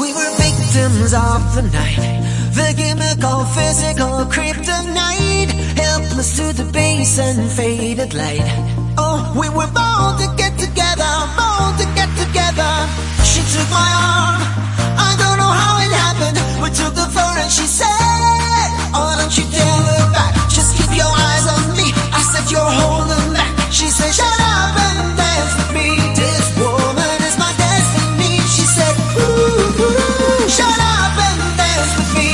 We were victims of the night, the chemical, physical kryptonite, helpless to the base and faded light. Oh, we were born to get together, born to get together. She took my arm, I don't know how it happened. We took the floor and she said, oh, don't you dare look back, just keep your eyes on me. I said, you're holding back. She said, shut up and dance with me. This woman is my destiny. She said, ooh, ooh, shut up and dance with me.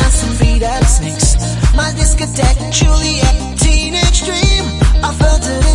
My discotheque, Juliet, teenage dream. I felt it